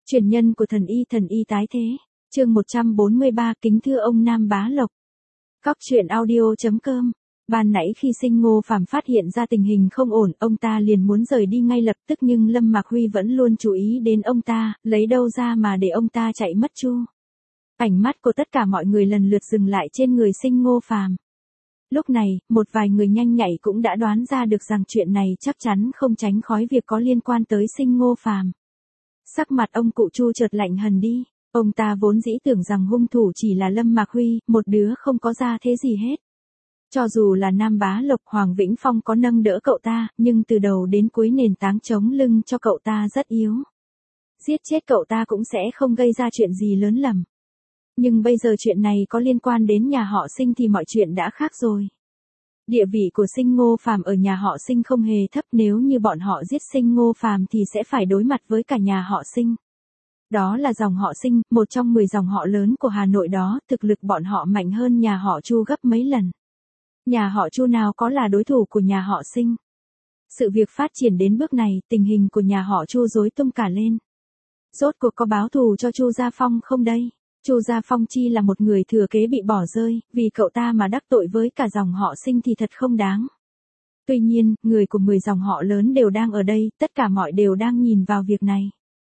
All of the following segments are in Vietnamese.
Truyền nhân của thần y tái thế. Chương 143, kính thưa ông Nam Bá Lộc. Góc truyện audio.com. Ban nãy khi Sinh Ngô Phàm phát hiện ra tình hình không ổn, ông ta liền muốn rời đi ngay lập tức, nhưng Lâm Mạc Huy vẫn luôn chú ý đến ông ta, lấy đâu ra mà để ông ta chạy mất chu. Ánh mắt của tất cả mọi người lần lượt dừng lại trên người Sinh Ngô Phàm. Lúc này, một vài người nhanh nhạy cũng đã đoán ra được rằng chuyện này chắc chắn không tránh khỏi việc có liên quan tới Sinh Ngô Phàm. Sắc mặt ông cụ Chu chợt lạnh hẳn đi, ông ta vốn dĩ tưởng rằng hung thủ chỉ là Lâm Mạc Huy, một đứa không có gia thế gì hết. Cho dù là Nam Bá Lộc, Hoàng Vĩnh Phong có nâng đỡ cậu ta, nhưng từ đầu đến cuối nền tảng chống lưng cho cậu ta rất yếu. Giết chết cậu ta cũng sẽ không gây ra chuyện gì lớn lầm. Nhưng bây giờ chuyện này có liên quan đến nhà họ Sinh thì mọi chuyện đã khác rồi. Địa vị của Sinh Ngô Phàm ở nhà họ Sinh không hề thấp, nếu như bọn họ giết Sinh Ngô Phàm thì sẽ phải đối mặt với cả nhà họ Sinh. Đó là dòng họ Sinh, một trong 10 dòng họ lớn của Hà Nội đó, thực lực bọn họ mạnh hơn nhà họ Chu gấp mấy lần. Nhà họ Chu nào có là đối thủ của nhà họ Sinh. Sự việc phát triển đến bước này, tình hình của nhà họ Chu rối tung cả lên. Rốt cuộc có báo thù cho Chu Gia Phong không đây? Chu Gia Phong chi là một người thừa kế bị bỏ rơi, vì cậu ta mà đắc tội với cả dòng họ Sinh thì thật không đáng. Tuy nhiên, người của 10 dòng họ lớn đều đang ở đây, tất cả mọi đều đang nhìn vào việc này.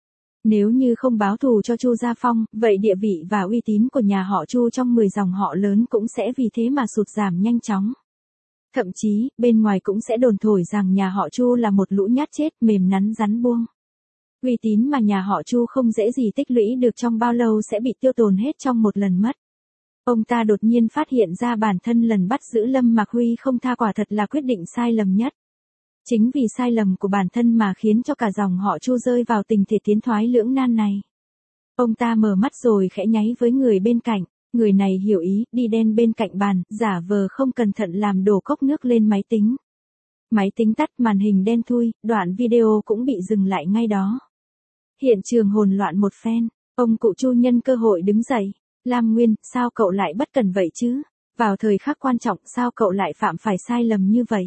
Nếu như không báo thù cho Chu Gia Phong, vậy địa vị và uy tín của nhà họ Chu trong 10 dòng họ lớn cũng sẽ vì thế mà sụt giảm nhanh chóng. Thậm chí, bên ngoài cũng sẽ đồn thổi rằng nhà họ Chu là một lũ nhát chết, mềm nắn rắn buông. Uy tín mà nhà họ Chu không dễ gì tích lũy được trong bao lâu sẽ bị tiêu tồn hết trong một lần mất. Ông ta đột nhiên phát hiện ra bản thân lần bắt giữ Lâm Mạc Huy không tha quả thật là quyết định sai lầm nhất. Chính vì sai lầm của bản thân mà khiến cho cả dòng họ Chu rơi vào tình thế tiến thoái lưỡng nan này. Ông ta mở mắt rồi khẽ nháy với người bên cạnh, người này hiểu ý, đi đen bên cạnh bàn, giả vờ không cẩn thận làm đổ cốc nước lên máy tính. Máy tính tắt, màn hình đen thui, đoạn video cũng bị dừng lại ngay đó. Hiện trường hỗn loạn một phen, ông cụ Chu nhân cơ hội đứng dậy. Lam Nguyên, sao cậu lại bất cẩn vậy chứ? Vào thời khắc quan trọng sao cậu lại phạm phải sai lầm như vậy?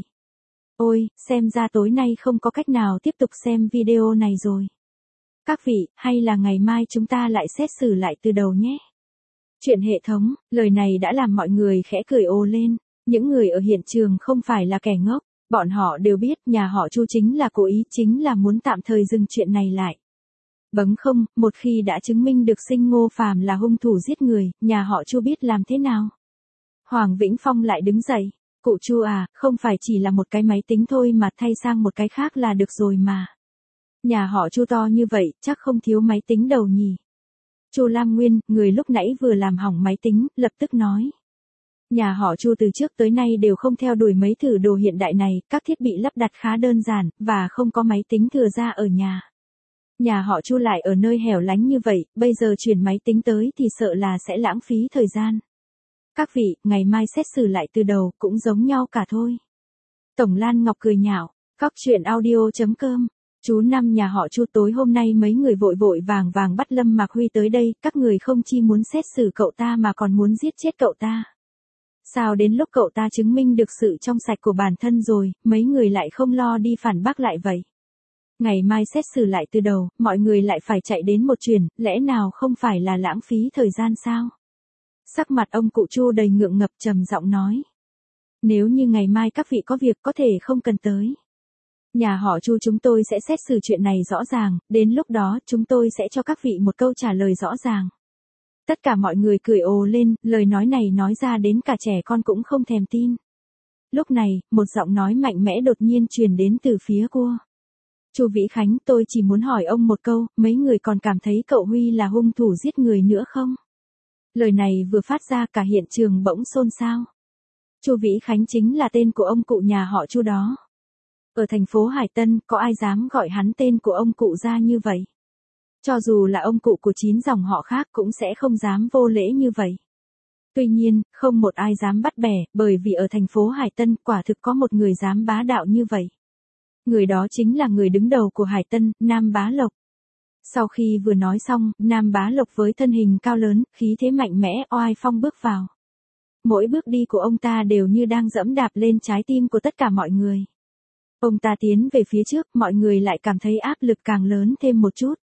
Ôi, xem ra tối nay không có cách nào tiếp tục xem video này rồi. Các vị, hay là ngày mai chúng ta lại xét xử lại từ đầu nhé. Chuyện hệ thống, lời này đã làm mọi người khẽ cười ồ lên. Những người ở hiện trường không phải là kẻ ngốc, bọn họ đều biết nhà họ Chu chính là cố ý, chính là muốn tạm thời dừng chuyện này lại. Bấm không, một khi đã chứng minh được Sinh Ngô Phàm là hung thủ giết người, nhà họ Chu biết làm thế nào? Hoàng Vĩnh Phong lại đứng dậy, cụ Chu à, không phải chỉ là một cái máy tính thôi mà thay sang một cái khác là được rồi mà. Nhà họ Chu to như vậy, chắc không thiếu máy tính đầu nhỉ? Chu Lam Nguyên, người lúc nãy vừa làm hỏng máy tính, lập tức nói. Nhà họ Chu từ trước tới nay đều không theo đuổi mấy thử đồ hiện đại này, các thiết bị lắp đặt khá đơn giản, và không có máy tính thừa ra ở nhà. Nhà họ Chu lại ở nơi hẻo lánh như vậy, bây giờ chuyển máy tính tới thì sợ là sẽ lãng phí thời gian. Các vị, ngày mai xét xử lại từ đầu, cũng giống nhau cả thôi. Tổng Lan Ngọc cười nhạo, góc truyện audio.com. Chú Năm, nhà họ Chu tối hôm nay mấy người vội vội vàng vàng bắt Lâm Mạc Huy tới đây, các người không chỉ muốn xét xử cậu ta mà còn muốn giết chết cậu ta. Sao đến lúc cậu ta chứng minh được sự trong sạch của bản thân rồi, mấy người lại không lo đi phản bác lại vậy? Ngày mai xét xử lại từ đầu, mọi người lại phải chạy đến một chuyến, lẽ nào không phải là lãng phí thời gian sao? Sắc mặt ông cụ Chu đầy ngượng ngập, trầm giọng nói. Nếu như ngày mai các vị có việc có thể không cần tới. Nhà họ Chu chúng tôi sẽ xét xử chuyện này rõ ràng, đến lúc đó chúng tôi sẽ cho các vị một câu trả lời rõ ràng. Tất cả mọi người cười ồ lên, lời nói này nói ra đến cả trẻ con cũng không thèm tin. Lúc này, một giọng nói mạnh mẽ đột nhiên truyền đến từ phía cua. Chu Vĩ Khánh, tôi chỉ muốn hỏi ông một câu, mấy người còn cảm thấy cậu Huy là hung thủ giết người nữa không? Lời này vừa phát ra cả hiện trường bỗng xôn xao. Chu Vĩ Khánh chính là tên của ông cụ nhà họ Chu đó. Ở thành phố Hải Tân, có ai dám gọi hắn tên của ông cụ ra như vậy? Cho dù là ông cụ của 9 dòng họ khác cũng sẽ không dám vô lễ như vậy. Tuy nhiên, không một ai dám bắt bẻ, bởi vì ở thành phố Hải Tân quả thực có một người dám bá đạo như vậy. Người đó chính là người đứng đầu của Hải Tân, Nam Bá Lộc. Sau khi vừa nói xong, Nam Bá Lộc với thân hình cao lớn, khí thế mạnh mẽ, oai phong bước vào. Mỗi bước đi của ông ta đều như đang dẫm đạp lên trái tim của tất cả mọi người. Ông ta tiến về phía trước, mọi người lại cảm thấy áp lực càng lớn thêm một chút.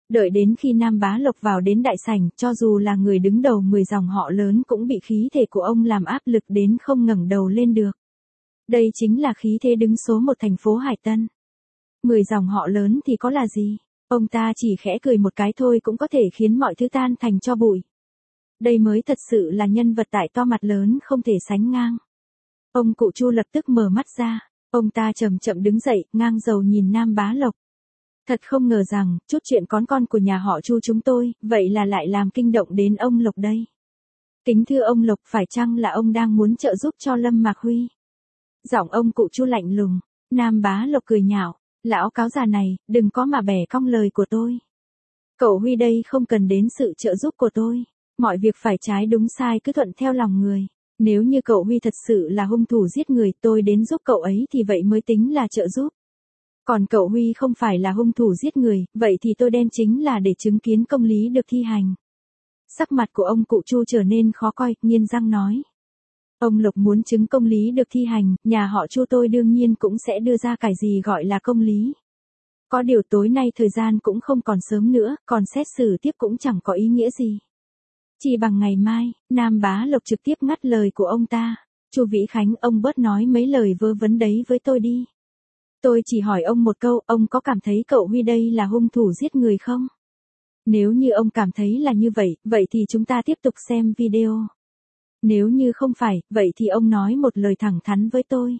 Đợi đến khi Nam Bá Lộc vào đến đại sảnh, cho dù là người đứng đầu 10 dòng họ lớn cũng bị khí thế của ông làm áp lực đến không ngẩng đầu lên được. Đây chính là khí thế đứng số một thành phố Hải Tân. 10 dòng họ lớn thì có là gì? Ông ta chỉ khẽ cười một cái thôi cũng có thể khiến mọi thứ tan thành tro bụi. Đây mới thật sự là nhân vật tại to mặt lớn không thể sánh ngang. Ông cụ Chu lập tức mở mắt ra, ông ta chậm chậm đứng dậy, ngang đầu nhìn Nam Bá Lộc. Thật không ngờ rằng, chút chuyện con của nhà họ Chu chúng tôi, vậy là lại làm kinh động đến ông Lộc đây. Kính thưa ông Lộc, phải chăng là ông đang muốn trợ giúp cho Lâm Mạc Huy? Giọng ông cụ Chu lạnh lùng. Nam Bá Lộc cười nhạo, lão cáo già này, đừng có mà bẻ cong lời của tôi. Cậu Huy đây không cần đến sự trợ giúp của tôi. Mọi việc phải trái đúng sai cứ thuận theo lòng người. Nếu như cậu Huy thật sự là hung thủ giết người, tôi đến giúp cậu ấy thì vậy mới tính là trợ giúp. Còn cậu Huy không phải là hung thủ giết người, vậy thì tôi đem chính là để chứng kiến công lý được thi hành. Sắc mặt của ông cụ Chu trở nên khó coi, nghiến răng nói. Ông Lộc muốn chứng công lý được thi hành, nhà họ Chu tôi đương nhiên cũng sẽ đưa ra cái gì gọi là công lý. Có điều tối nay thời gian cũng không còn sớm nữa, còn xét xử tiếp cũng chẳng có ý nghĩa gì. Chỉ bằng ngày mai, Nam Bá Lộc trực tiếp ngắt lời của ông ta. Chu Vĩ Khánh, ông bớt nói mấy lời vớ vẩn đấy với tôi đi. Tôi chỉ hỏi ông một câu, ông có cảm thấy cậu Huy đây là hung thủ giết người không? Nếu như ông cảm thấy là như vậy, vậy thì chúng ta tiếp tục xem video. Nếu như không phải, vậy thì ông nói một lời thẳng thắn với tôi.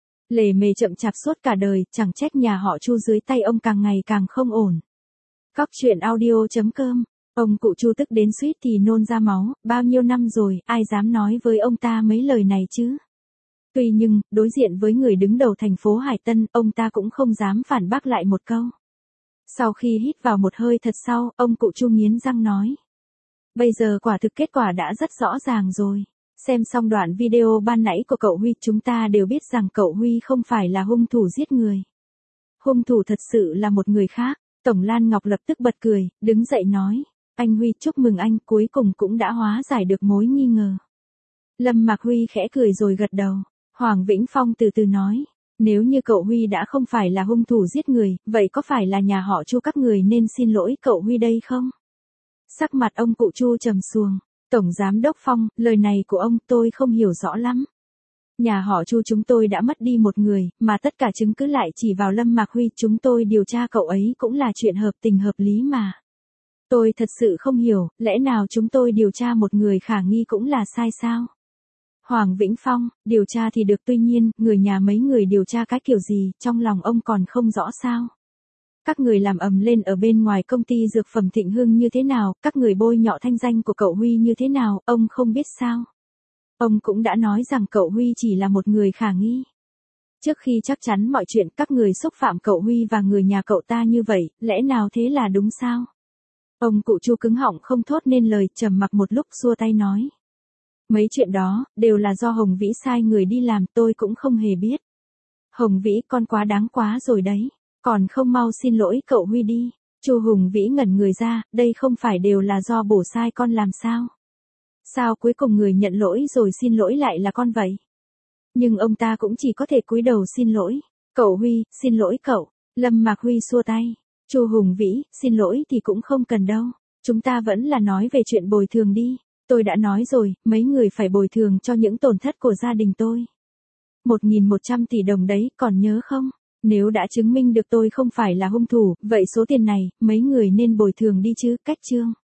Lề mề chậm chạp suốt cả đời, chẳng trách nhà họ Chu dưới tay ông càng ngày càng không ổn. Cóc truyện audio.com. Ông cụ Chu tức đến suýt thì nôn ra máu, bao nhiêu năm rồi, ai dám nói với ông ta mấy lời này chứ? Tuy nhưng, đối diện với người đứng đầu thành phố Hải Tân, ông ta cũng không dám phản bác lại một câu. Sau khi hít vào một hơi thật sâu, ông cụ Chu nghiến răng nói. Bây giờ quả thực kết quả đã rất rõ ràng rồi. Xem xong đoạn video ban nãy của cậu Huy, chúng ta đều biết rằng cậu Huy không phải là hung thủ giết người. Hung thủ thật sự là một người khác. Tổng Lan Ngọc lập tức bật cười, đứng dậy nói. Anh Huy, chúc mừng anh, cuối cùng cũng đã hóa giải được mối nghi ngờ. Lâm Mạc Huy khẽ cười rồi gật đầu. Hoàng Vĩnh Phong từ từ nói. Nếu như cậu Huy đã không phải là hung thủ giết người, vậy có phải là nhà họ Chu các người nên xin lỗi cậu Huy đây không? Sắc mặt ông cụ Chu trầm xuồng. Tổng Giám đốc Phong, lời này của ông tôi không hiểu rõ lắm. Nhà họ Chu chúng tôi đã mất đi một người, mà tất cả chứng cứ lại chỉ vào Lâm Mạc Huy, chúng tôi điều tra cậu ấy cũng là chuyện hợp tình hợp lý mà. Tôi thật sự không hiểu, lẽ nào chúng tôi điều tra một người khả nghi cũng là sai sao? Hoàng Vĩnh Phong, điều tra thì được, tuy nhiên, người nhà mấy người điều tra cái kiểu gì, trong lòng ông còn không rõ sao? Các người làm ầm lên ở bên ngoài công ty dược phẩm Thịnh Hưng như thế nào, các người bôi nhọ thanh danh của cậu Huy như thế nào, ông không biết sao? Ông cũng đã nói rằng cậu Huy chỉ là một người khả nghi. Trước khi chắc chắn mọi chuyện, các người xúc phạm cậu Huy và người nhà cậu ta như vậy, lẽ nào thế là đúng sao? Ông cụ Chu cứng họng không thốt nên lời, trầm mặc một lúc xua tay nói. Mấy chuyện đó, đều là do Hồng Vĩ sai người đi làm, tôi cũng không hề biết. Hồng Vĩ, con quá đáng quá rồi đấy, còn không mau xin lỗi cậu Huy đi. Chu Hùng Vĩ ngẩn người ra, đây không phải đều là do bổ sai con làm sao? Sao cuối cùng người nhận lỗi rồi xin lỗi lại là con vậy? Nhưng ông ta cũng chỉ có thể cúi đầu xin lỗi. Cậu Huy, xin lỗi cậu. Lâm Mạc Huy xua tay. Chu Hùng Vĩ, xin lỗi thì cũng không cần đâu. Chúng ta vẫn là nói về chuyện bồi thường đi. Tôi đã nói rồi, mấy người phải bồi thường cho những tổn thất của gia đình tôi. 1.100 tỷ đồng đấy, còn nhớ không? Nếu đã chứng minh được tôi không phải là hung thủ, vậy số tiền này, mấy người nên bồi thường đi chứ, cách chương.